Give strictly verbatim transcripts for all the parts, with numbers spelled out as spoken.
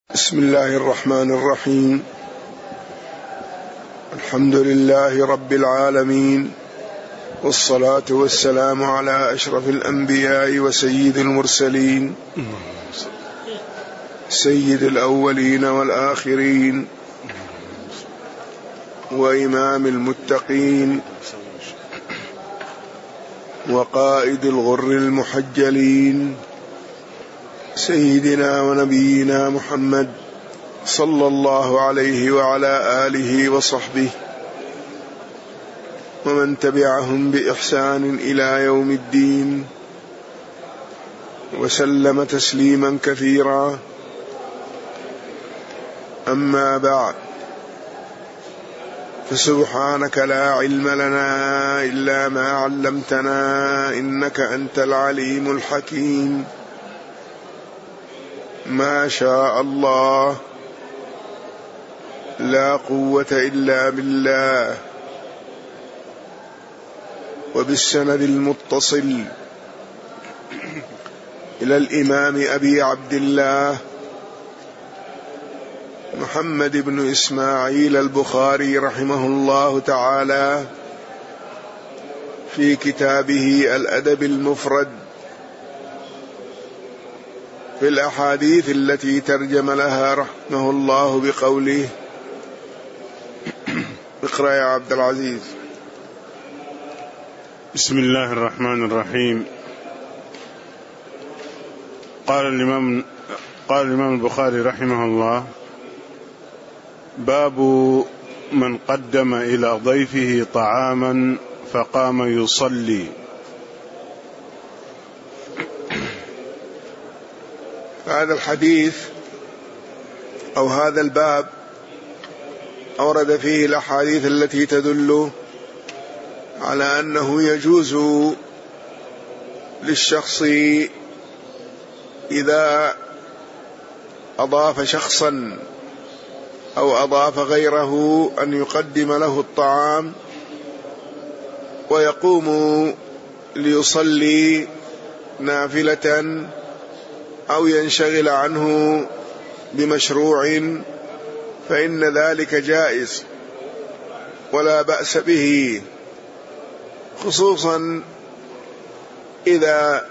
بسم الله الرحمن الرحيم. الحمد لله رب العالمين، والصلاة والسلام على أشرف الأنبياء وسيد المرسلين، سيد الأولين والآخرين، وإمام المتقين، وقائد الغر المحجلين، سيدنا ونبينا محمد صلى الله عليه وعلى آله وصحبه ومن تبعهم بإحسان إلى يوم الدين، وسلم تسليما كثيرا. أما بعد، فسبحانك لا علم لنا إلا ما علمتنا إنك أنت العليم الحكيم. ما شاء الله، لا قوة إلا بالله. وبالسند المتصل إلى الإمام أبي عبد الله محمد بن إسماعيل البخاري رحمه الله تعالى في كتابه الأدب المفرد في الأحاديث التي ترجم لها رحمه الله بقوله: اقرأ يا عبد العزيز. بسم الله الرحمن الرحيم. قال الإمام قال الإمام البخاري رحمه الله: باب من قدم إلى ضيفه طعاما فقام يصلي. هذا الحديث أو هذا الباب أورد فيه الأحاديث التي تدل على أنه يجوز للشخص إذا أضاف شخصا أو أضاف غيره أن يقدم له الطعام ويقوم ليصلي نافلة أو ينشغل عنه بمشروع، فإن ذلك جائز ولا بأس به، خصوصا إذا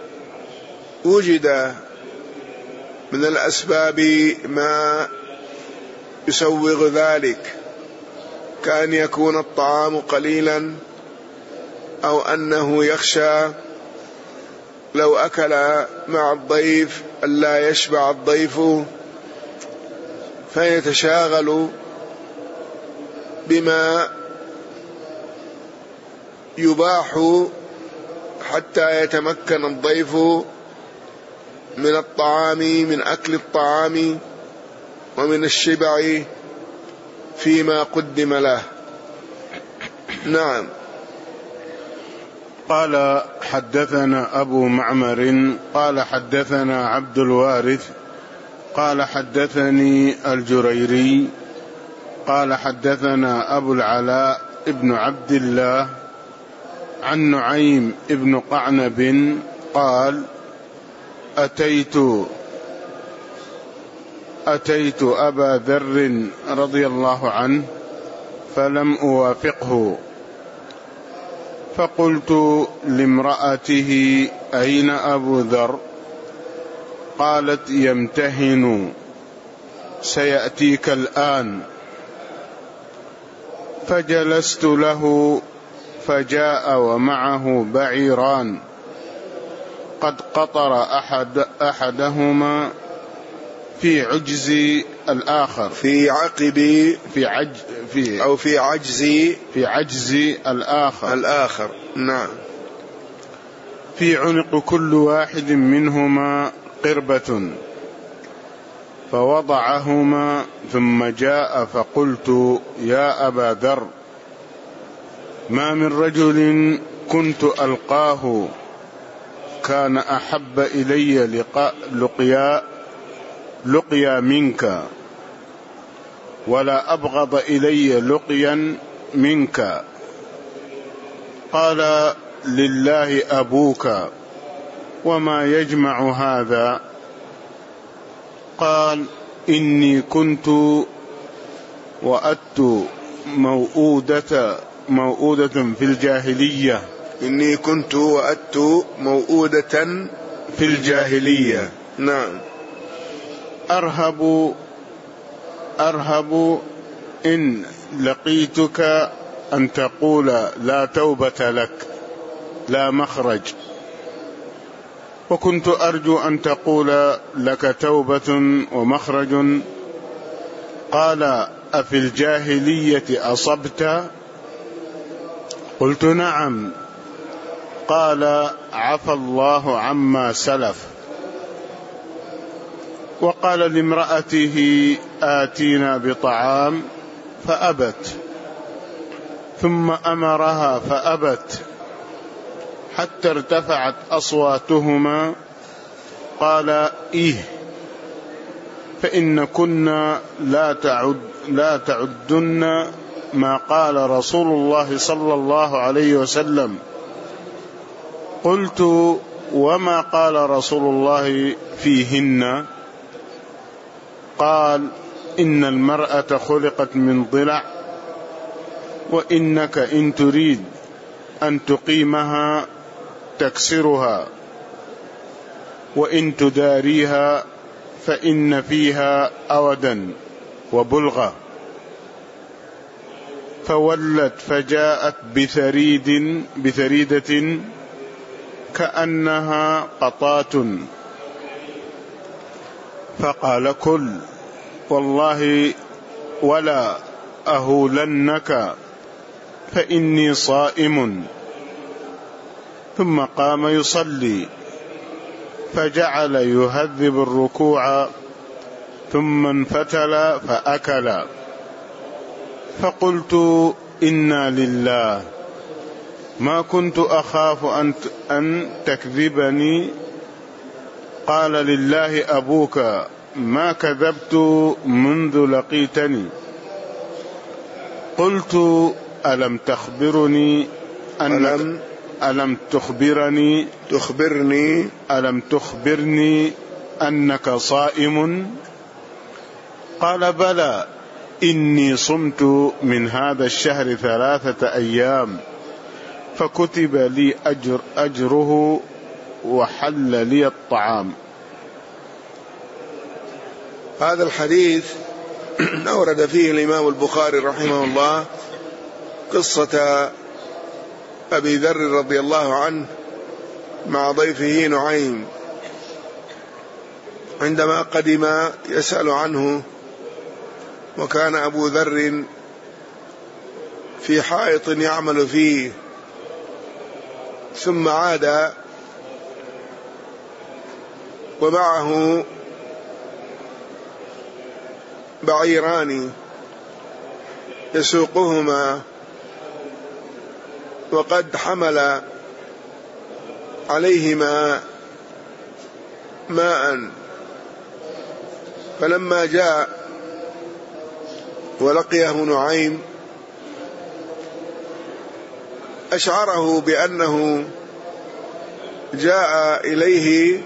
وجد من الأسباب ما يسوغ ذلك، كأن يكون الطعام قليلا، أو أنه يخشى لو أكل مع الضيف ألا يشبع الضيف فيتشاغل بما يباح حتى يتمكن الضيف من الطعام، من أكل الطعام ومن الشبع فيما قدم له. نعم. قال: حدثنا أبو معمر قال حدثنا عبد الوارث قال حدثني الجريري قال حدثنا أبو العلاء ابن عبد الله عن نعيم ابن قعنب قال: أتيت أتيت أبا ذر رضي الله عنه فلم أوافقه، فقلت لامرأته: أين أبو ذر؟ قالت: يمتهن، سيأتيك الآن. فجلست له، فجاء ومعه بعيران قد قطر أحد أحدهما في عجز الآخر في عقب في عج في أو في عجز في عجز الآخر الآخر نعم. في عنق كل واحد منهما قربة، فوضعهما ثم جاء، فقلت: يا أبا ذر، ما من رجل كنت ألقاه كان أحب إلي لقاء لقيا لقيا منك، ولا أبغض إلي لقيا منك. قال: لله أبوك، وما يجمع هذا؟ قال: إني كنت وأت موؤودة موؤودة في الجاهلية إني كنت وأت موؤودة في الجاهلية. نعم. أرهب أرهب إن لقيتك أن تقول لا توبة لك لا مخرج، وكنت أرجو أن تقول لك توبة ومخرج. قال أفي الجاهلية أصبت؟ قلت نعم. قال عفى الله عما سلف. وقال لامرأته آتينا بطعام فأبت، ثم أمرها فأبت حتى ارتفعت أصواتهما. قال إيه، فإن كنا لا تعد لا تعدن ما قال رسول الله صلى الله عليه وسلم. قلت وما قال رسول الله فيهن؟ قال إن المرأة خلقت من ضلع، وإنك إن تريد أن تقيمها تكسرها، وإن تداريها فإن فيها أودا وبلغة. فولت فجاءت بثريد بثريدة كأنها قطاة، فقال كل والله ولا أهولنك فإني صائم. ثم قام يصلي، فجعل يهذب الركوع، ثم انفتل فأكل. فقلت إنا لله، ما كنت أخاف أن تكذبني. قال لله أبوك ما كذبت منذ لقيتني. قلت ألم تخبرني أنك ألم تخبرني تخبرني ألم تخبرني أنك صائم؟ قال بلى، إني صمت من هذا الشهر ثلاثة أيام، فكتب لي أجر أجره وحل لي الطعام. هذا الحديث أورد فيه الإمام البخاري رحمه الله قصة أبي ذر رضي الله عنه مع ضيفه نعيم عندما قدم يسأل عنه، وكان أبو ذر في حائط يعمل فيه، ثم عاد ومعه بعيران يسوقهما، وقد حمل عليهما ماء. فلما جاء ولقيه نعيم أشعره بأنه جاء إليه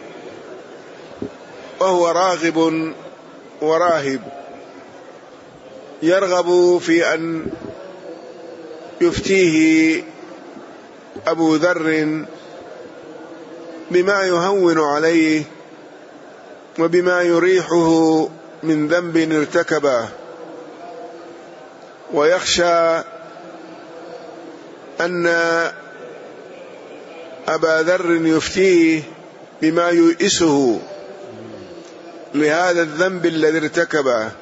وهو راغب وراهب، يرغب في أن يفتيه أبو ذر بما يهون عليه وبما يريحه من ذنب ارتكبه، ويخشى أن أبا ذر يفتيه بما يؤسه لهذا الذنب الذي ارتكبه.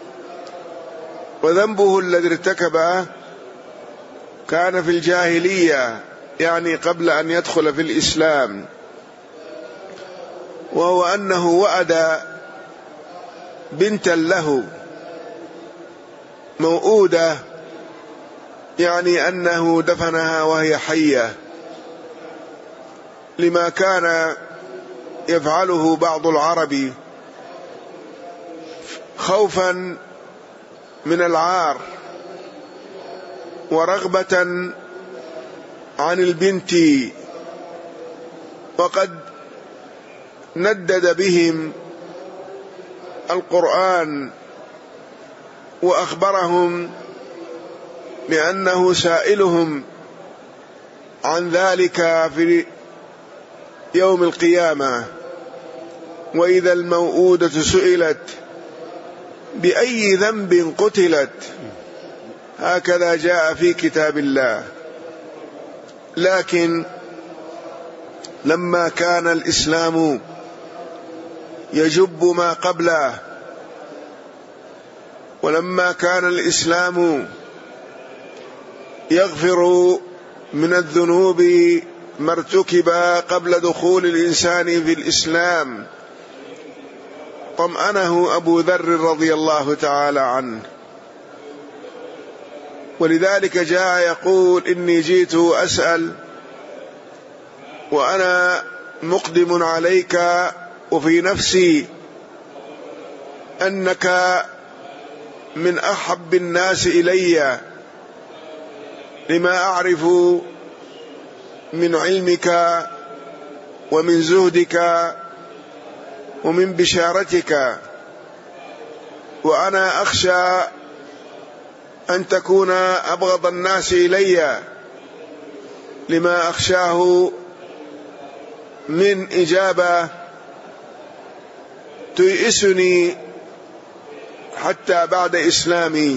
وذنبه الذي ارتكبه كان في الجاهلية، يعني قبل أن يدخل في الإسلام، وهو أنه وأد بنتا له موؤودة، يعني أنه دفنها وهي حية، لما كان يفعله بعض العرب خوفا من العار ورغبة عن البنت. وقد ندد بهم القرآن وأخبرهم بأنه سائلهم عن ذلك في يوم القيامة، وإذا الموءودة سئلت بأي ذنب قتلت، هكذا جاء في كتاب الله. لكن لما كان الإسلام يجب ما قبله، ولما كان الإسلام يغفر من الذنوب ما ارتكب قبل دخول الإنسان في الإسلام، طمأنه أبو ذر رضي الله تعالى عنه، ولذلك جاء يقول: إني جئت أسأل وأنا مقدم عليك وفي نفسي أنك من أحب الناس إلي، لما أعرف من علمك ومن زهدك ومن بشارتك، وأنا أخشى أن تكون أبغض الناس إلي، لما أخشاه من إجابة تيئسني حتى بعد إسلامي.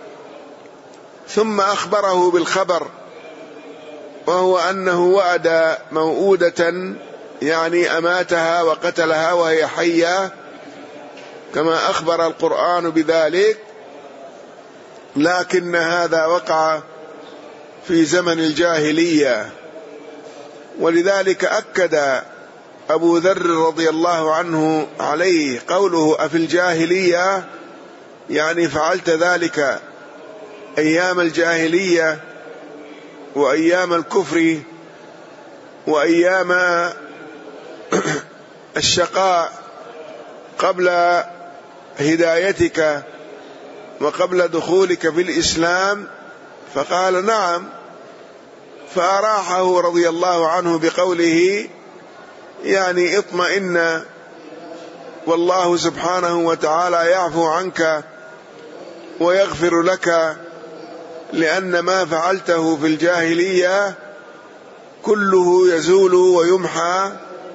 ثم أخبره بالخبر، وهو أنه وأد موؤودة، يعني أماتها وقتلها وهي حية، كما أخبر القرآن بذلك، لكن هذا وقع في زمن الجاهلية. ولذلك أكد أبو ذر رضي الله عنه عليه قوله: أفي الجاهلية، يعني فعلت ذلك أيام الجاهلية وأيام الكفر وأيام الشقاء قبل هدايتك وقبل دخولك في الإسلام. فقال: نعم. فأراحه رضي الله عنه بقوله: يعني اطمئن، والله سبحانه وتعالى يعفو عنك ويغفر لك، لأن ما فعلته في الجاهلية كله يزول ويمحى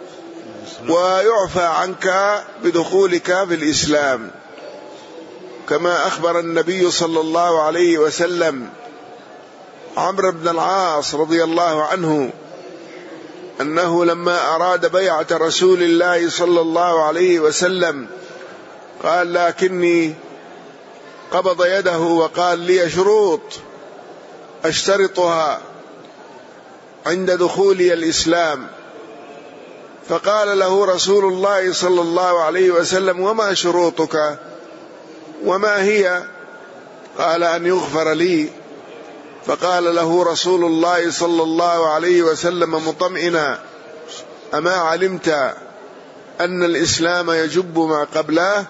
ويعفى عنك بدخولك في الإسلام، كما أخبر النبي صلى الله عليه وسلم عمرو بن العاص رضي الله عنه أنه لما أراد بيعة رسول الله صلى الله عليه وسلم قال: لكني، قبض يده وقال: لي شروط أشترطها عند دخولي الإسلام. فقال له رسول الله صلى الله عليه وسلم: وما شروطك وما هي؟ قال: أن يغفر لي. فقال له رسول الله صلى الله عليه وسلم مطمئنا: أما علمت أن الإسلام يجب ما قبله؟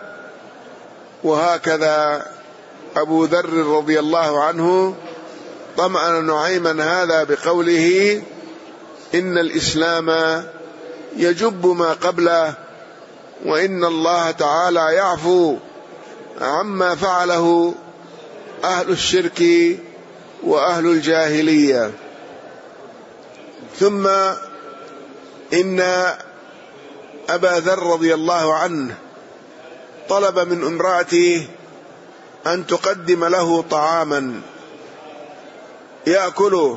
وهكذا أبو ذر رضي الله عنه طمأن نعيما هذا بقوله: إن الإسلام يجب ما قبله، وإن الله تعالى يعفو عما فعله أهل الشرك وأهل الجاهلية. ثم إن أبا ذر رضي الله عنه طلب من امرأته أن تقدم له طعاما يأكله،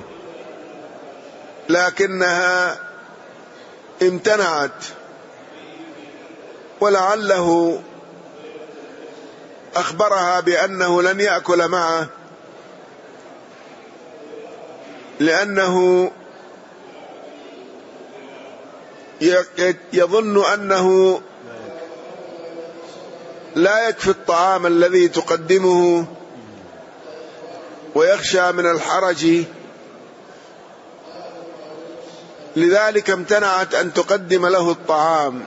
لكنها امتنعت، ولعله أخبرها بأنه لن يأكل معه، لأنه يظن أنه لا يكفي الطعام الذي تقدمه، ويخشى من الحرج، لذلك امتنعت أن تقدم له الطعام،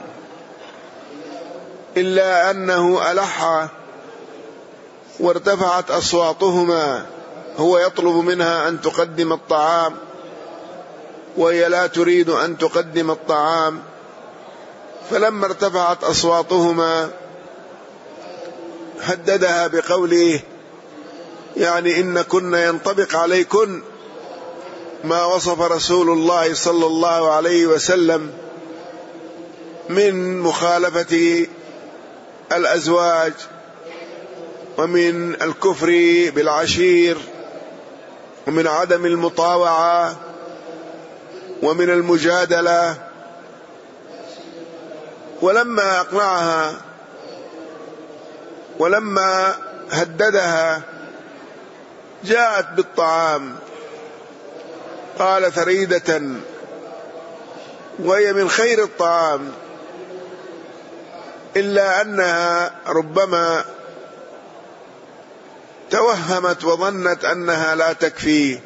إلا أنه ألح وارتفعت أصواتهما، هو يطلب منها أن تقدم الطعام وهي لا تريد أن تقدم الطعام. فلما ارتفعت أصواتهما هددها بقوله يعني إن كن ينطبق عليكن ما وصف رسول الله صلى الله عليه وسلم من مخالفة الأزواج ومن الكفر بالعشير ومن عدم المطاوعة ومن المجادلة. ولما أقنعها ولما هددها جاءت بالطعام، قال ثريدة وهي من خير الطعام، إلا أنها ربما توهمت وظنت أنها لا تكفي،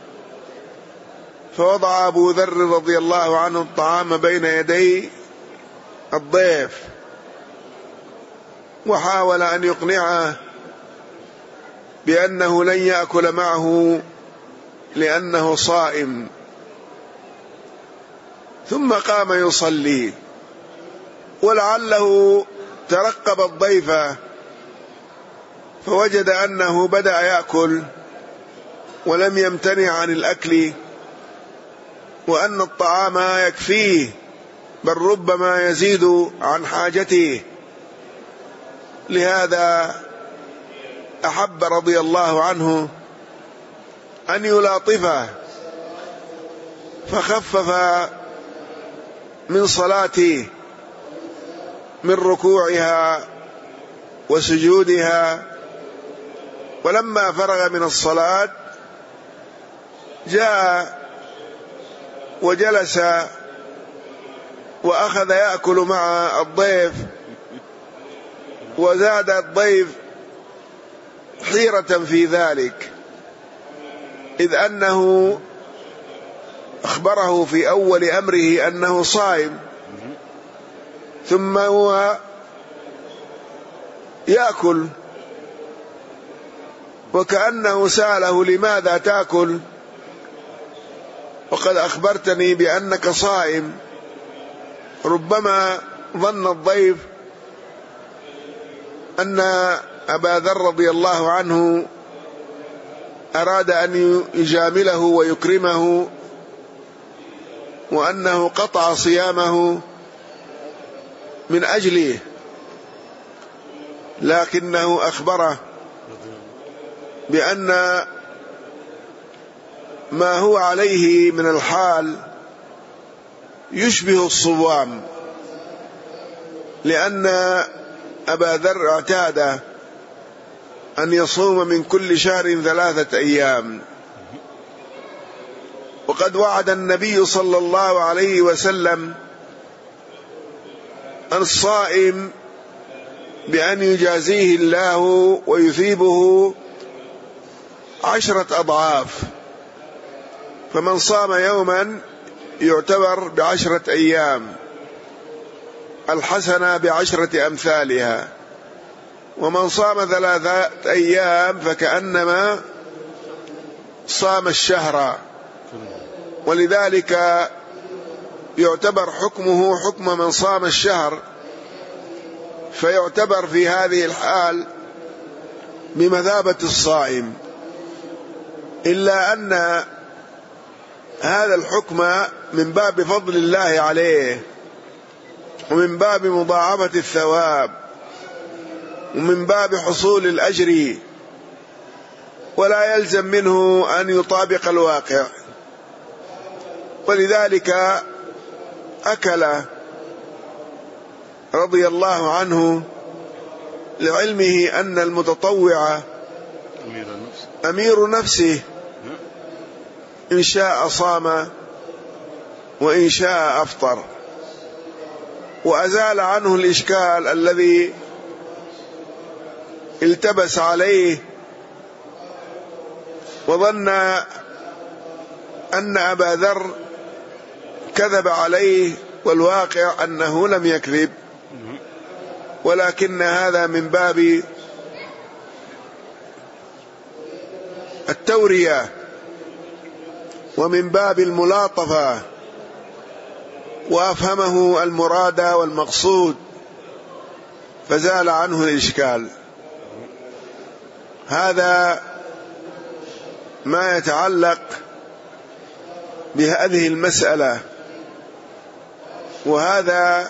فوضع أبو ذر رضي الله عنه الطعام بين يدي الضيف وحاول أن يقنعه بأنه لن يأكل معه لأنه صائم، ثم قام يصلي، ولعله ترقب الضيف فوجد أنه بدأ يأكل ولم يمتنع عن الأكل، وأن الطعام يكفيه بل ربما يزيد عن حاجته. لهذا أحب رضي الله عنه أن يلاطفه فخفف من صلاته، من ركوعها وسجودها. ولما فرغ من الصلاة جاء وجلس وأخذ يأكل مع الضيف، وزاد الضيف حيرة في ذلك، إذ أنه أخبره في أول أمره أنه صائم، ثم هو يأكل، وكأنه سأله لماذا تأكل وقد أخبرتني بأنك صائم. ربما ظن الضيف أن أبا ذر رضي الله عنه أراد أن يجامله ويكرمه، وأنه قطع صيامه من أجله، لكنه أخبره بأن ما هو عليه من الحال يشبه الصوام، لأن أبا ذر اعتاد أن يصوم من كل شهر ثلاثة أيام، وقد وعد النبي صلى الله عليه وسلم الصائم بأن يجازيه الله ويثيبه عشرة أضعاف، فمن صام يوما يعتبر بعشرة أيام، الحسنة بعشرة أمثالها، ومن صام ثلاثة أيام فكأنما صام الشهر. ولذلك يعتبر حكمه حكم من صام الشهر، فيعتبر في هذه الحال بمثابة الصائم، إلا أن هذا الحكم من باب فضل الله عليه، ومن باب مضاعفة الثواب، ومن باب حصول الأجر، ولا يلزم منه أن يطابق الواقع. ولذلك أكل رضي الله عنه لعلمه أن المتطوع أمير نفسه، إن شاء صام وإن شاء أفطر، وأزال عنه الإشكال الذي التبس عليه، وظن أن أبا ذر كذب عليه، والواقع أنه لم يكذب، ولكن هذا من باب التورية ومن باب الملاطفة، وأفهمه المراد والمقصود فزال عنه الإشكال. هذا ما يتعلق بهذه المسألة. وهذا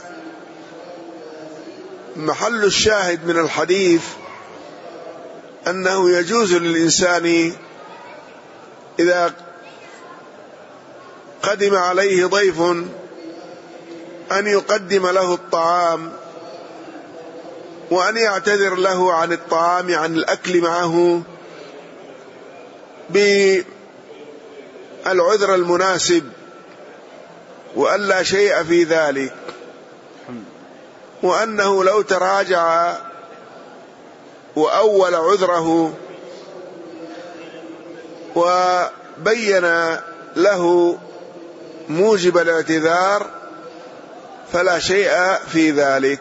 محل الشاهد من الحديث، أنه يجوز للإنسان إذا قدم عليه ضيف أن يقدم له الطعام، وأن يعتذر له عن الطعام، عن الأكل معه بالعذر المناسب، وأن لا شيء في ذلك، وأنه لو تراجع وأول عذره وبين له موجب الاعتذار فلا شيء في ذلك.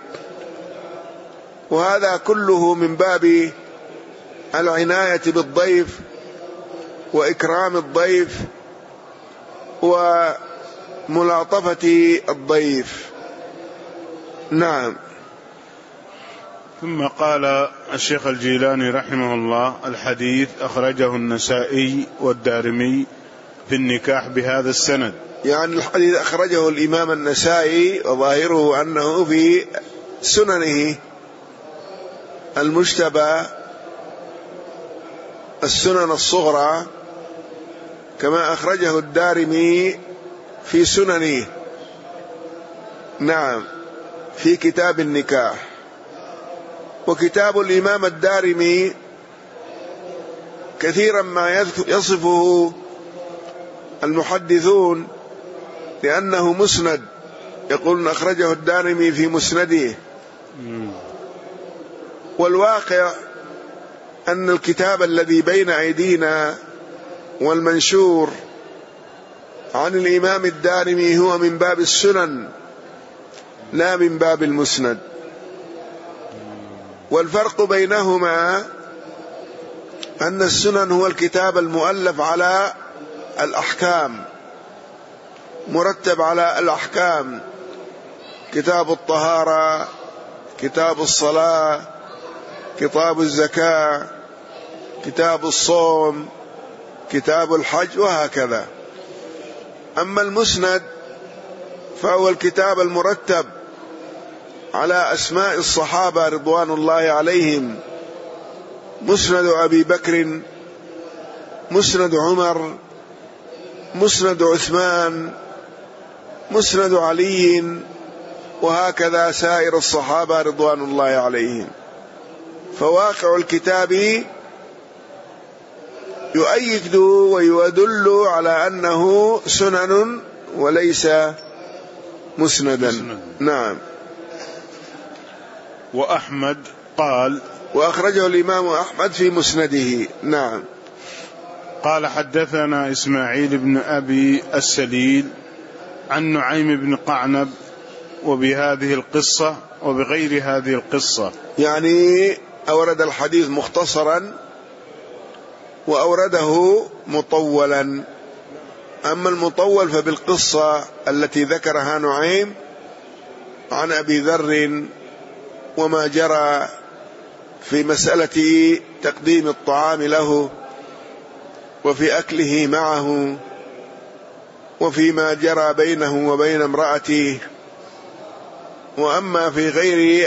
وهذا كله من باب العناية بالضيف وإكرام الضيف وملاطفة الضيف. نعم. ثم قال الشيخ الجيلاني رحمه الله: الحديث أخرجه النسائي والدارمي في النكاح بهذا السند. يعني الحديث أخرجه الإمام النسائي، وظاهره أنه في سننه المجتبى السنن الصغرى، كما أخرجه الدارمي في سننه. نعم، في كتاب النكاح. وكتاب الإمام الدارمي كثيرا ما يصفه المحدثون لأنه مسند، يقولون أخرجه الدارمي في مسنده. والواقع أن الكتاب الذي بين أيدينا والمنشور عن الإمام الدارمي هو من باب السنن لا من باب المسند. والفرق بينهما أن السنن هو الكتاب المؤلف على الأحكام، مرتب على الأحكام، كتاب الطهارة، كتاب الصلاة، كتاب الزكاة، كتاب الصوم، كتاب الحج، وهكذا. أما المسند فهو الكتاب المرتب على أسماء الصحابة رضوان الله عليهم: مسند أبي بكر، مسند عمر، مسند عثمان، مسند علي، وهكذا سائر الصحابة رضوان الله عليهم. فواقع الكتاب يؤيد ويدل على أنه سنن وليس مسندا. نعم. وأحمد قال: وأخرجه الإمام أحمد في مسنده. نعم. قال: حدثنا إسماعيل بن أبي السليل عن نعيم بن قعنب وبهذه القصة وبغير هذه القصة. يعني أورد الحديث مختصرا وأورده مطولا. أما المطول فبالقصة التي ذكرها نعيم عن أبي ذر وما جرى في مسألة تقديم الطعام له وفي أكله معه وفيما جرى بينه وبين امرأته. وأما في غير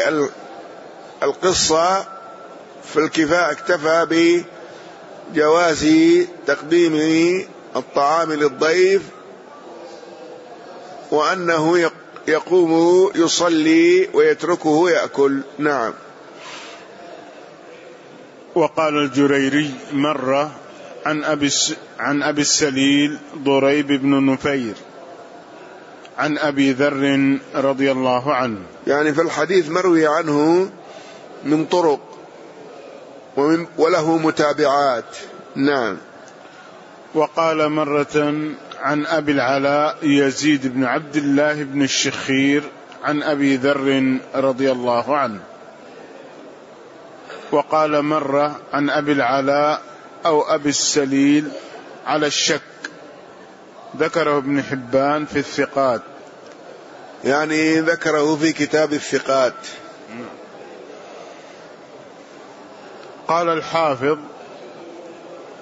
القصة فالكفاء اكتفى بجواز تقديم الطعام للضيف، وأنه يقوم يصلي ويتركه يأكل. نعم. وقال الجريري مرة عن أبي عن أبي السليل ضريب بن نفير عن أبي ذر رضي الله عنه. يعني في الحديث مروي عنه من طرق ومن وله متابعات. نعم. وقال مرة عن أبي العلاء يزيد بن عبد الله بن الشخير عن أبي ذر رضي الله عنه. وقال مرة عن أبي العلاء أو أبي السليل على الشك، ذكره ابن حبان في الثقات. يعني ذكره في كتاب الثقات. قال الحافظ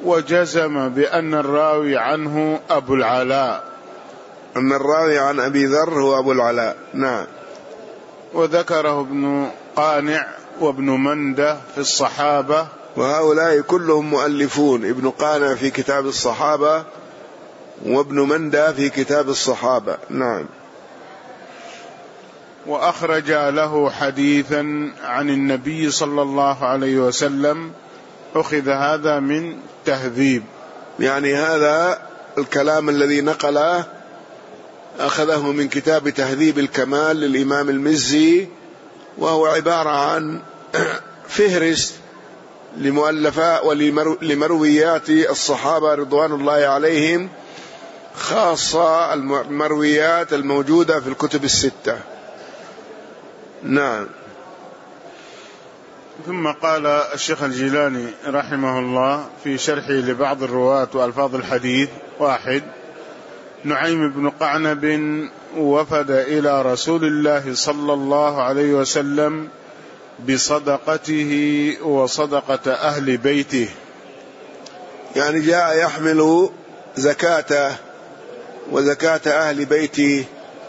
وجزم بأن الراوي عنه أبو العلاء، أن الراوي عن أبي ذر هو أبو العلاء. نعم. وذكره ابن قانع وابن مندة في الصحابة، وهؤلاء كلهم مؤلفون، ابن قانع في كتاب الصحابة وابن مندة في كتاب الصحابة. نعم. وأخرج له حديثا عن النبي صلى الله عليه وسلم، أخذ هذا من تهذيب، يعني هذا الكلام الذي نقله أخذه من كتاب تهذيب الكمال للإمام المزي، وهو عبارة عن فهرس لمؤلفات ولمرويات الصحابة رضوان الله عليهم، خاصة المرويات الموجودة في الكتب الستة. نعم. ثم قال الشيخ الجيلاني رحمه الله في شرحه لبعض الرواة وألفاظ الحديث: واحد، نعيم بن قعنب وفد إلى رسول الله صلى الله عليه وسلم بصدقته وصدقة أهل بيته، يعني جاء يحمل زكاته وزكاة أهل بيته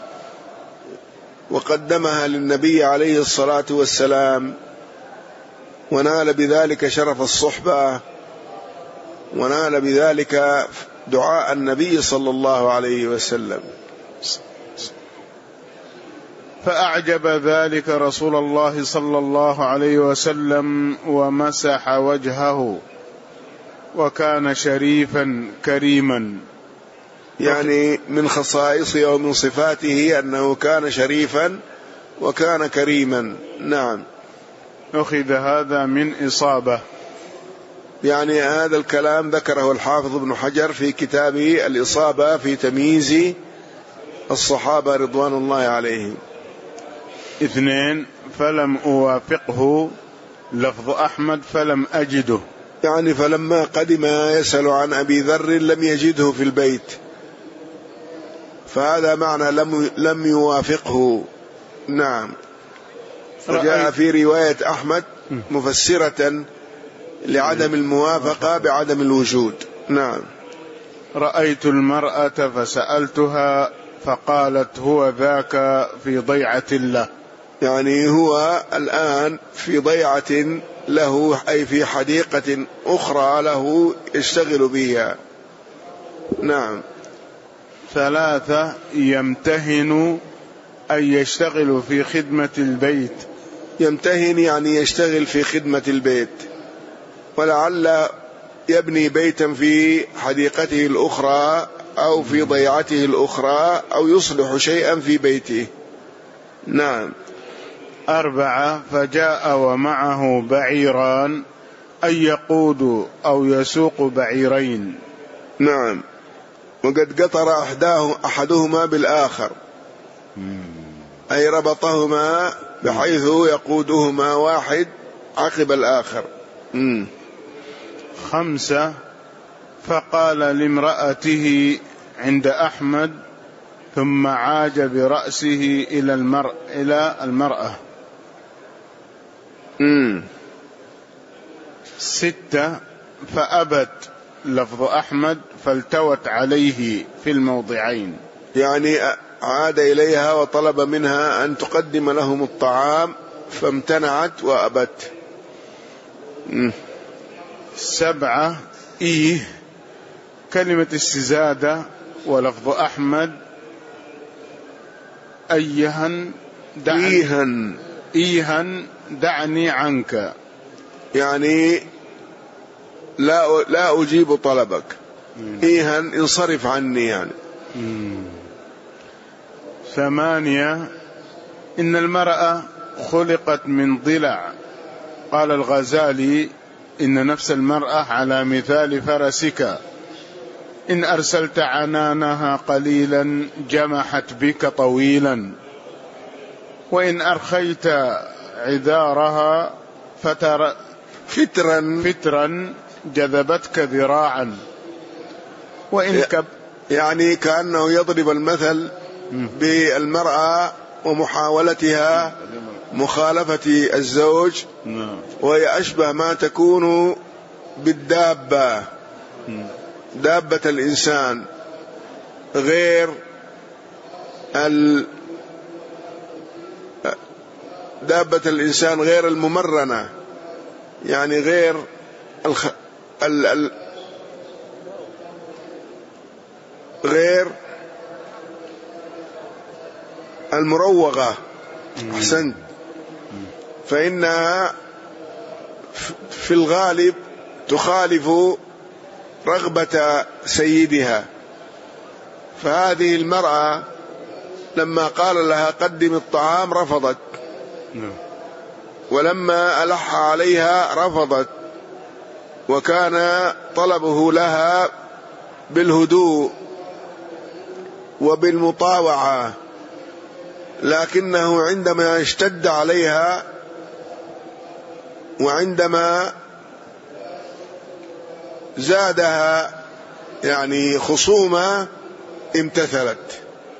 وقدمها للنبي عليه الصلاة والسلام، ونال بذلك شرف الصحبة، ونال بذلك دعاء النبي صلى الله عليه وسلم. فأعجب ذلك رسول الله صلى الله عليه وسلم ومسح وجهه، وكان شريفا كريما. يعني من خصائصه ومن صفاته أنه كان شريفا وكان كريما. نعم. أخذ هذا من إصابة، يعني هذا الكلام ذكره الحافظ ابن حجر في كتابه الإصابة في تمييز الصحابة رضوان الله عليهم. اثنين، فلم أوافقه لفظ أحمد فلم أجده، يعني فلما قدم يسأل عن أبي ذر لم يجده في البيت، فهذا معنى لم لم يوافقه. نعم. فجاء في رواية أحمد مفسرة لعدم الموافقة بعدم الوجود. نعم. رأيت المرأة فسألتها فقالت هو ذاك في ضيعة له، يعني هو الآن في ضيعة له، أي في حديقة أخرى له يشتغل بها. نعم. ثلاثة، يمتهن أي يشتغل في خدمة البيت. يمتهن يعني يشتغل في خدمة البيت، ولعل يبني بيتا في حديقته الأخرى أو في ضيعته الأخرى أو يصلح شيئا في بيته. نعم. أربعة، فجاء ومعه بعيران أي يقود أو يسوق بعيرين. نعم. وقد قطر أحداه أحدهما بالآخر، أي ربطهما بحيث يقودهما واحد عقب الآخر. مم. خمسة، فقال لامرأته عند أحمد ثم عاج برأسه إلى المرء إلى المرأة. مم. ستة، فأبت لفظ أحمد فالتوت عليه في الموضعين، يعني عاد إليها وطلب منها أن تقدم لهم الطعام فامتنعت وأبت. مم. سبعة، إيه كلمة استزادة ولفظ أحمد أيها دعني إيها إيها دعني عنك، يعني لا لا أجيب طلبك. مم. إيها انصرف عني يعني. مم. ثمانية، إن المرأة خلقت من ضلع. قال الغزالي إن نفس المرأة على مثال فرسك، إن أرسلت عنانها قليلا جمحت بك طويلا، وإن أرخيت عذارها فتر فترا فترا جذبتك ذراعا، وإن كب يعني كأنه يضرب المثل بالمرأة ومحاولتها مخالفة الزوج، وهي أشبه ما تكون بالدابة دابة الإنسان غير ال دابة الإنسان غير الممرنة، يعني غير الخ... ال... ال... غير المروغة. أحسنت. فإنها في الغالب تخالف رغبة سيدها. فهذه المرأة لما قال لها قدم الطعام رفضت، ولما ألح عليها رفضت، وكان طلبه لها بالهدوء وبالمطاوعة، لكنه عندما اشتد عليها وعندما زادها يعني خصومة امتثلت.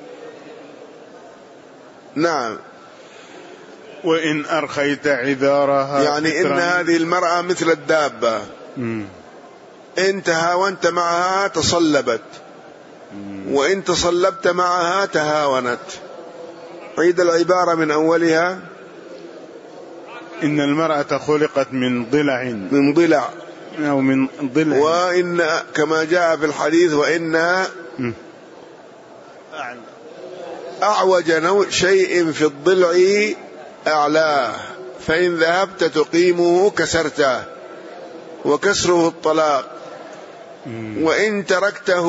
نعم. وإن أرخيت عذارها، يعني إن هذه المرأة مثل الدابة، مم. إن تهاونت معها تصلبت، مم. وإن تصلبت معها تهاونت. عيد العبارة من أولها. إن المرأة خلقت من ضلع، من ضلع أو من ضلع، وإن كما جاء في الحديث وإن مم. أعوج نوع شيء في الضلع أعلاه، فإن ذهبت تقيمه كسرته، وكسره الطلاق، وإن تركته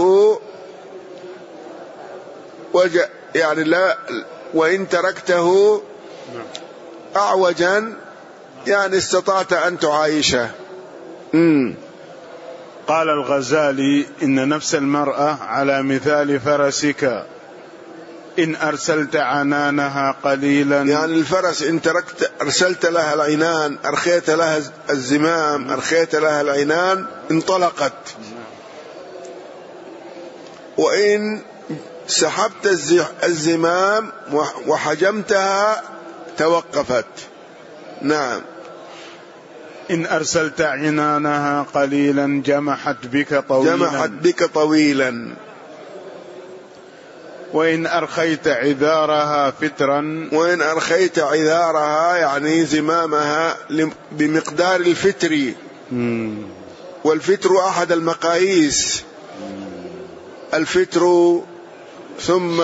وج... يعني لا وإن تركته أعوجا يعني استطعت أن تعايشه. مم. قال الغزالي: إن نفس المرأة على مثال فرسك، إن أرسلت عنانها قليلا، يعني الفرس إن تركت أرسلت لها العنان، أرخيت لها الزمام، أرخيت لها العنان، انطلقت، وإن سحبت الزمام وحجمتها توقفت. نعم. إن أرسلت عنانها قليلا جمحت بك طويلا، جمحت بك طويلا. وإن أرخيت عذارها فترا، وإن أرخيت عذارها يعني زمامها بمقدار الفتر، والفتر أحد المقاييس، الفتر ثم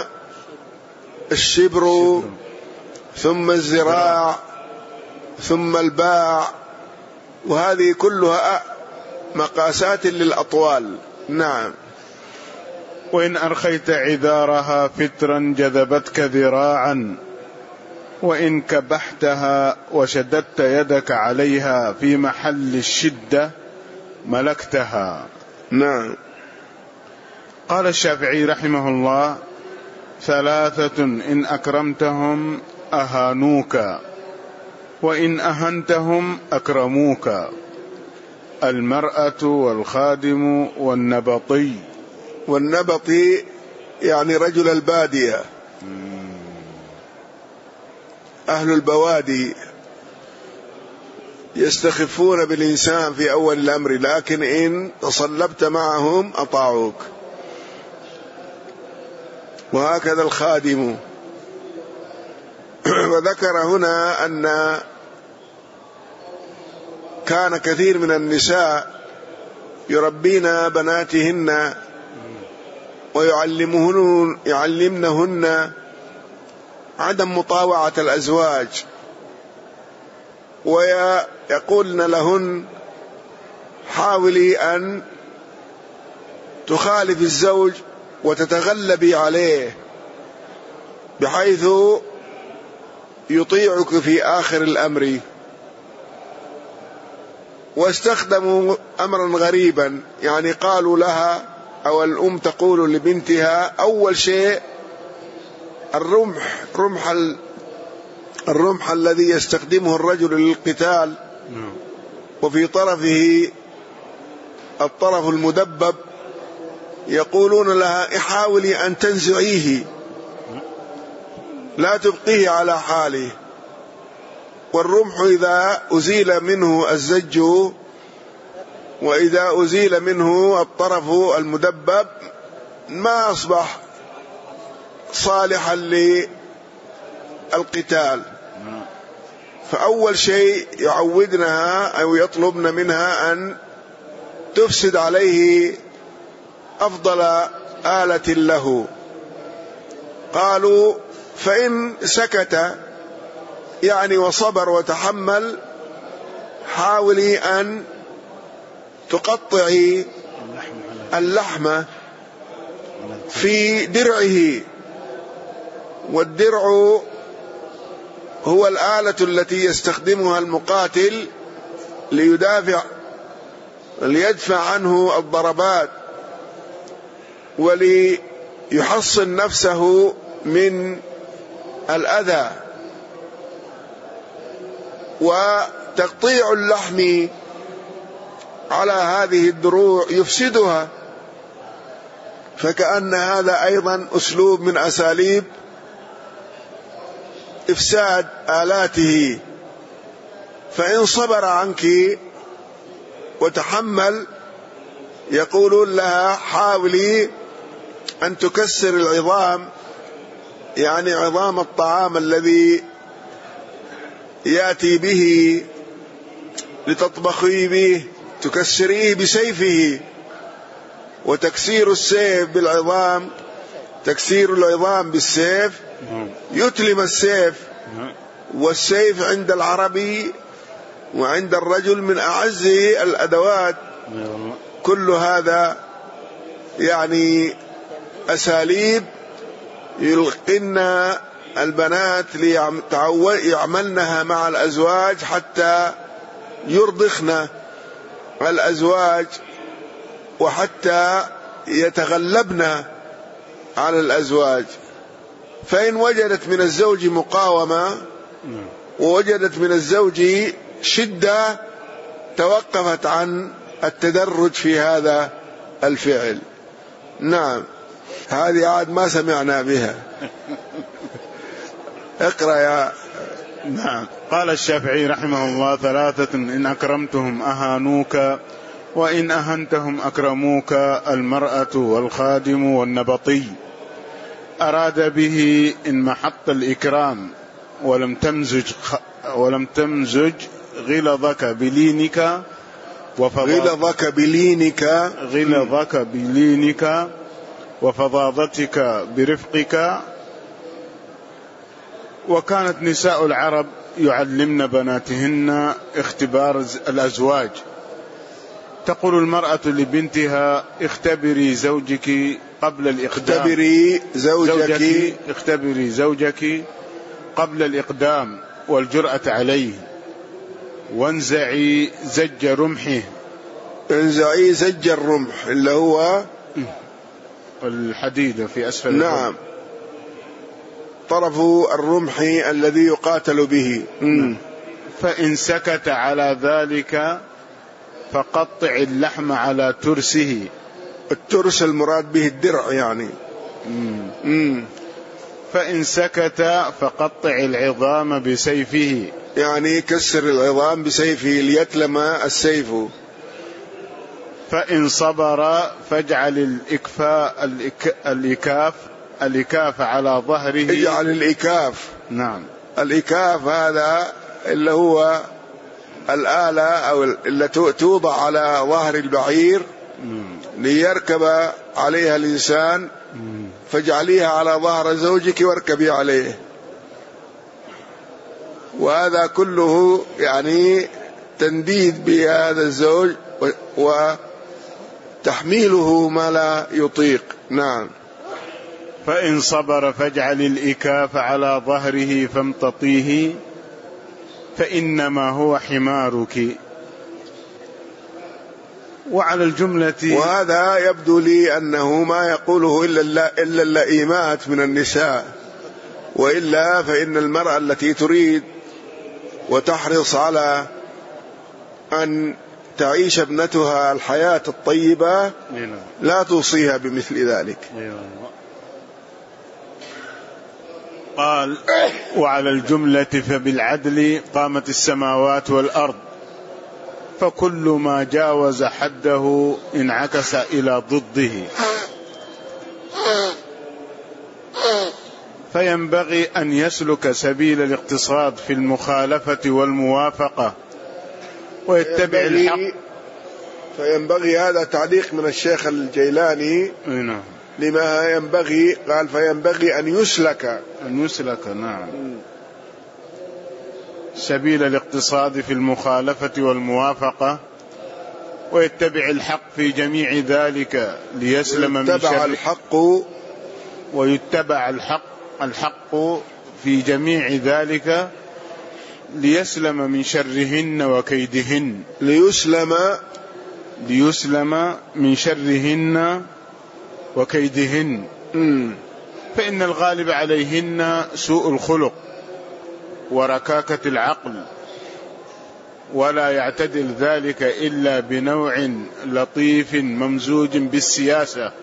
الشبر ثم الزراع ثم الباع، وهذه كلها مقاسات للأطوال. نعم. وإن أرخيت عذارها فترا جذبتك ذراعا، وإن كبحتها وشددت يدك عليها في محل الشدة ملكتها. نعم. قال الشافعي رحمه الله: ثلاثة إن أكرمتهم أهانوك، وإن أهنتهم أكرموك: المرأة والخادم والنبطي. والنبطي يعني رجل البادية، أهل البوادي يستخفون بالإنسان في أول الأمر، لكن إن تصلبت معهم أطاعوك. وهكذا الخادم. وذكر هنا أن كان كثير من النساء يربين بناتهن ويعلمهن يعلمنهن عدم مطاوعة الأزواج، ويقولن لهن: حاولي أن تخالف الزوج وتتغلبي عليه بحيث يطيعك في آخر الأمر. واستخدموا أمرا غريبا، يعني قالوا لها، أو الأم تقول لبنتها: أول شيء الرمح، رمح الرمح الذي يستخدمه الرجل للقتال، وفي طرفه الطرف المدبب، يقولون لها: حاولي أن تنزعيه، لا تبقيه على حاله. والرمح إذا أزيل منه الزج وإذا أزيل منه الطرف المدبب ما أصبح صالحا للقتال. فأول شيء يعودنها أو يطلبن منها أن تفسد عليه أفضل آلة له. قالوا فإن سكت يعني وصبر وتحمل حاولي أن تقطعي اللحم في درعه، والدرع هو الآلة التي يستخدمها المقاتل ليدافع ليدفع عنه الضربات وليحصن نفسه من الأذى. وتقطيع اللحم على هذه الدروع يفسدها، فكأن هذا أيضا أسلوب من أساليب إفساد آلاته. فإن صبر عنك وتحمل يقولون لها حاولي أن تكسر العظام، يعني عظام الطعام الذي يأتي به لتطبخي به تكسريه بسيفه. وتكسير السيف بالعظام، تكسير العظام بالسيف يتلم السيف، والسيف عند العربي وعند الرجل من أعز الأدوات. كل هذا يعني أساليب يلقن البنات ليعملنها مع الأزواج حتى يرضخن الأزواج وحتى يتغلبن على الأزواج. فإن وجدت من الزوج مقاومة ووجدت من الزوج شدة توقفت عن التدرج في هذا الفعل. نعم، هذه عاد ما سمعنا بها. اقرأ يا. نعم. قال الشافعي رحمه الله: ثلاثة إن أكرمتهم أهانوك، وإن أهنتهم أكرموك، المرأة والخادم والنبطي. أراد به إن محط الإكرام ولم تمزج خ... ولم تمزج غلظك بلينك غلظك بلينك غلظك بلينك وفظاظتك برفقك. وكانت نساء العرب يعلمن بناتهن اختبار الأزواج. تقول المرأة لبنتها: اختبري زوجك قبل الإقدام اختبري زوجك, زوجك اختبري زوجك قبل الإقدام والجرأة عليه، وانزعي زج رمحه. انزعي زج الرمح اللي هو الحديد في أسفل. نعم، طرف الرمح الذي يقاتل به. م. فإن سكت على ذلك فقطع اللحم على ترسه. الترس المراد به الدرع يعني. م. م. فإن سكت فقطع العظام بسيفه، يعني كسر العظام بسيفه ليتلم السيف. فإن صبر فاجعل الإكفاء الإك... الإكاف الإكاف على ظهره. اجعل الإكاف. نعم. الإكاف هذا اللي هو الآلة أو اللي توضع على ظهر البعير ليركب عليها الإنسان، فاجعليها على ظهر زوجك واركبي عليه. وهذا كله يعني تنديد بهذا الزوج وتحميله ما لا يطيق. نعم. فإن صبر فاجعل الإكاف على ظهره فامتطيه، فإنما هو حمارك. وعلى الجملة، وهذا يبدو لي أنه ما يقوله إلا إلا اللئيمات من النساء، وإلا فإن المرأة التي تريد وتحرص على أن تعيش ابنتها الحياة الطيبة لا توصيها بمثل ذلك. قال: وعلى الجملة فبالعدل قامت السماوات والأرض، فكل ما جاوز حده انعكس إلى ضده، فينبغي أن يسلك سبيل الاقتصاد في المخالفة والموافقة ويتبع الحق. فينبغي، هذا تعليق من الشيخ الجيلاني لما ينبغي، قال فينبغي أن يسلك أن يسلك نعم سبيل الاقتصاد في المخالفة والموافقة ويتبع الحق في جميع ذلك ليسلم من شر الحق ويتبع الحق الحق في جميع ذلك ليسلم من شرهن وكيدهن ليسلم ليسلم من شرهن وكيدهن م. فإن الغالب عليهن سوء الخلق وركاكة العقل، ولا يعتدل ذلك إلا بنوع لطيف ممزوج بالسياسة.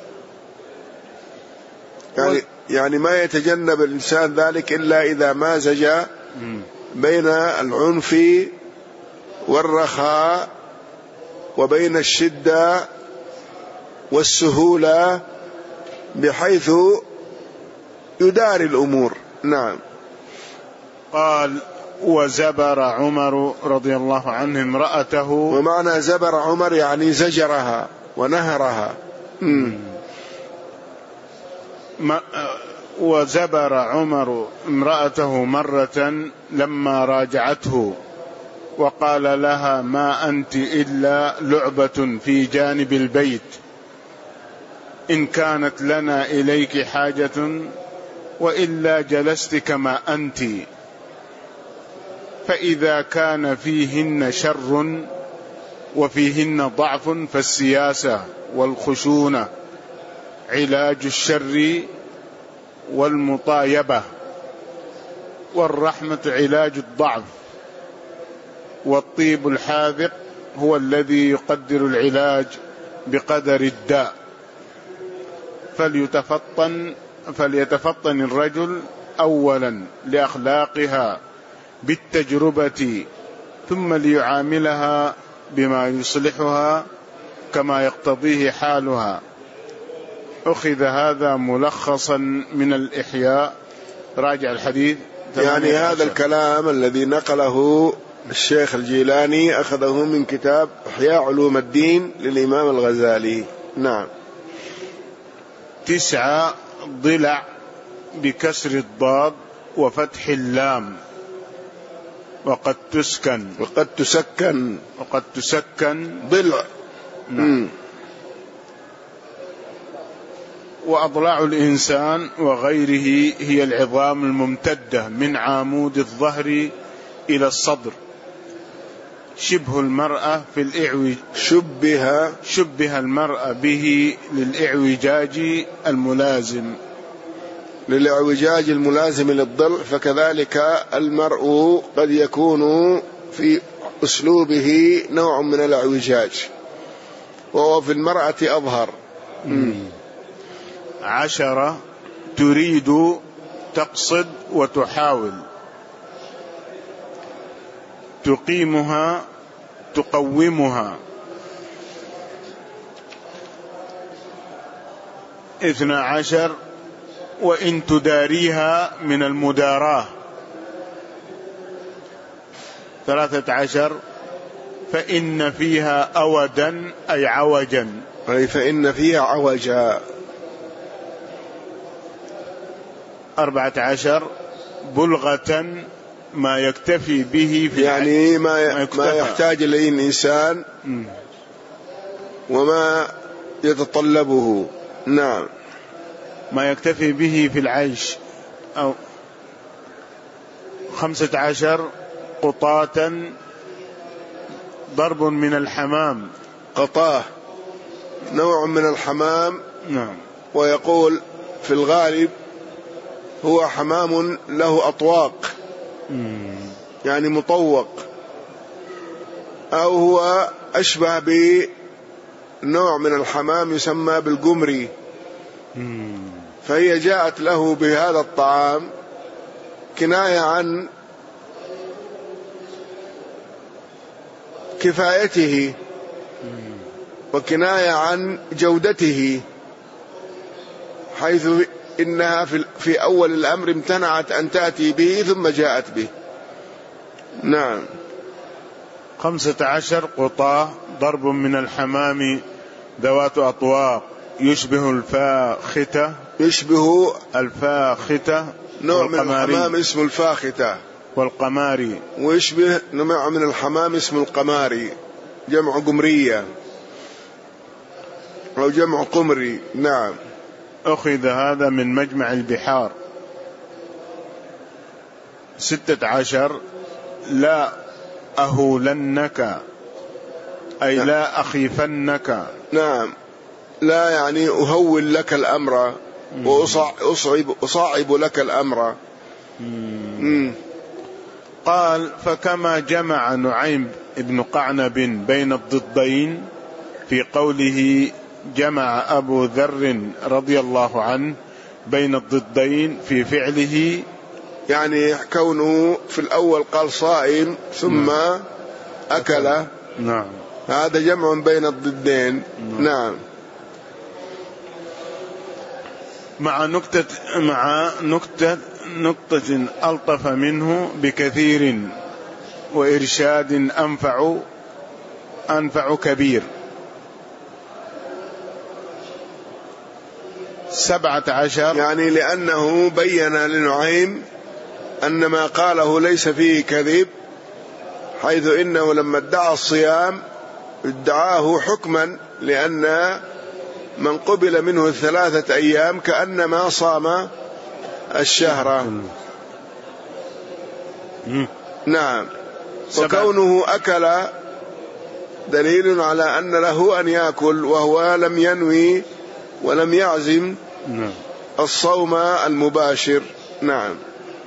يعني, يعني ما يتجنب الإنسان ذلك إلا إذا مازج بين العنف والرخاء وبين الشدة والسهولة بحيث يداري الأمور. نعم. قال وزبر عمر رضي الله عنه امرأته. ومعنى زبر عمر يعني زجرها ونهرها. وزبر عمر امرأته مرة لما راجعته وقال لها ما أنت إلا لعبة في جانب البيت، إن كانت لنا إليك حاجة وإلا جلست كما أنت، فإذا كان فيهن شر وفيهن ضعف فالسياسة والخشونة علاج الشر والمطايبة، والرحمة علاج الضعف، والطيب الحاذق هو الذي يقدر العلاج بقدر الداء. فليتفطن فليتفطن الرجل أولا لأخلاقها بالتجربة، ثم ليعاملها بما يصلحها كما يقتضيه حالها. أخذ هذا ملخصا من الإحياء، راجع الحديث. يعني هذا الكلام الذي نقله الشيخ الجيلاني أخذه من كتاب إحياء علوم الدين للإمام الغزالي. نعم. تسعة ضلع بكسر الضاد وفتح اللام، وقد تسكن وقد تسكن وقد تسكن ضلع. نعم. وأضلاع الإنسان وغيره هي العظام الممتدة من عمود الظهر إلى الصدر، شبه المرأة في الإعوج شبه شبه المرأة به للإعوجاج الملازم للإعوجاج الملازم للضلع، فكذلك المرء قد يكون في أسلوبه نوع من الإعوجاج وهو في المرأة أظهر. مم. عشرة تريد تقصد وتحاول، تقيمها تقومها. اثنى عشر وإن تداريها من المداراة. ثلاثة عشر فإن فيها أودا أي عوجا، أي فإن فيها عوجا. أربعة عشر بلغة ما يكتفي به في يعني ما, ما يحتاج إليه الإنسان وما يتطلبه. نعم. ما يكتفي به في العيش. أو خمسة عشر قطاة ضرب من الحمام. قطاه نوع من الحمام. نعم. ويقول في الغالب هو حمام له أطواق، يعني مطوق، أو هو أشبه بنوع من الحمام يسمى بالقمري، فهي جاءت له بهذا الطعام كناية عن كفايته وكناية عن جودته، حيث إنها في أول الأمر امتنعت أن تأتي به ثم جاءت به. نعم. خمسة عشر قطاة ضرب من الحمام ذوات أطواق يشبه الفاختة يشبه الفاختة نوع من الحمام اسمه الفاختة والقماري، ويشبه نوع من الحمام اسمه القماري، جمع قمرية أو جمع قمري. نعم. أخذ هذا من مجمع البحار. ستة عشر لا أهولنك أي نعم. لا أخيفنك. نعم. لا يعني أهول لك الأمر وأصعب أصعب لك الأمر. مم. قال فكما جمع نعيم ابن قعنب بين الضدين في قوله جمع أبو ذر رضي الله عنه بين الضدين في فعله، يعني كونه في الأول قال صائم ثم نعم. أكل. نعم. هذا جمع بين الضدين. نعم. نعم. مع نكتة مع نكتة نقطة ألطف منه بكثير وإرشاد أنفع أنفع كبير. سبعة عشر يعني لأنه بين لنعيم أن ما قاله ليس فيه كذب، حيث إنه لما ادعى الصيام ادعاه حكما، لأن من قبل منه ثلاثة أيام كأنما صام الشهر. نعم. وكونه أكل دليل على أن له أن يأكل، وهو لم ينوي ولم يعزم الصوم المباشر. نعم.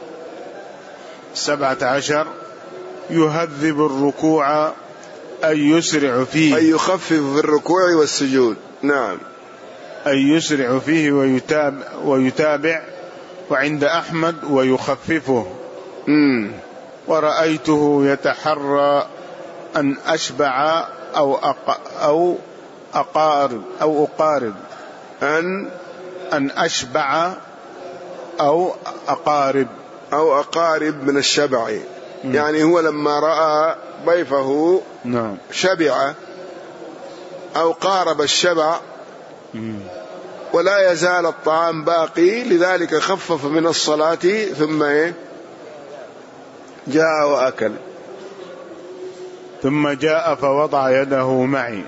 سبعة عشر يهذب الركوع أي يسرع فيه، أي يخفف في الركوع والسجود. نعم. أي يسرع فيه ويتابع, ويتابع وعند أحمد ويخففه. مم. ورأيته يتحرى أن أشبع أو أق أو أقارب أو أقارب أن أن أشبع أو أقارب أو أقارب من الشبع. مم. يعني هو لما رأى ضيفه نعم. شبع أو قارب الشبع مم. ولا يزال الطعام باقي، لذلك خفف من الصلاة ثم جاء وأكل. ثم جاء فوضع يده معي.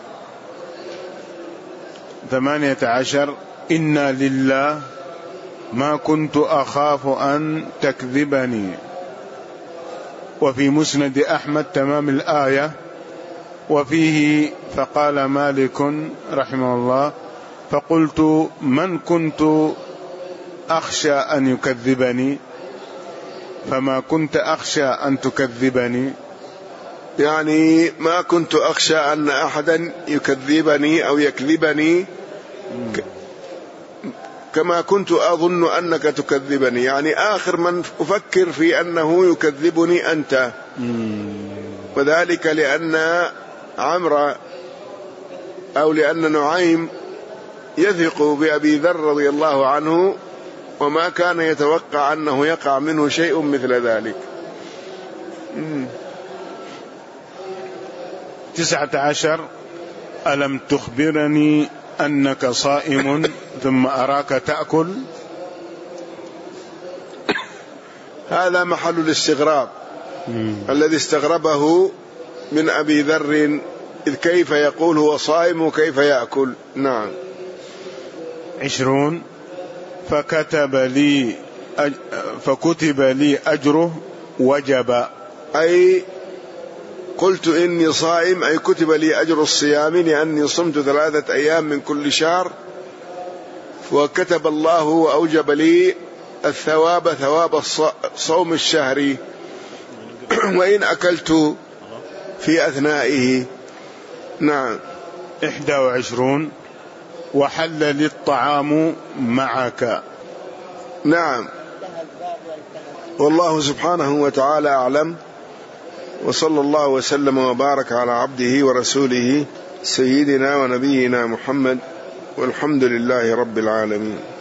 ثمانية عشر إنا لله ما كنت أخاف أن تكذبني. وفي مسند أحمد تمام الآية. وفيه فقال مالك رحمه الله فقلت من كنت أخشى أن يكذبني فما كنت أخشى أن تكذبني. يعني ما كنت أخشى أن أحدا يكذبني أو يكذبني كما كنت أظن أنك تكذبني، يعني آخر من أفكر في أنه يكذبني أنت. وذلك لأن عمرو أو لأن نعيم يثق بأبي ذر رضي الله عنه، وما كان يتوقع أنه يقع منه شيء مثل ذلك. تسعة عشر ألم تخبرني أنك صائم ثم أراك تأكل. هذا محل الاستغراب الذي استغربه من أبي ذر، إذ كيف يقول هو صائم وكيف يأكل. نعم. عشرون فكتب لي أج... فكتب لي أجره وجب. أي قلت إني صائم أي كتب لي أجر الصيام لأني صمت ثلاثة أيام من كل شهر، وكتب الله وأوجب لي الثواب ثواب الصوم الشهري وإن أكلت في أثنائه. نعم. إحدى وعشرون وحل لي الطعام معك. نعم. والله سبحانه وتعالى أعلم، وصلى الله وسلم وبارك على عبده ورسوله سيدنا ونبينا محمد، والحمد لله رب العالمين.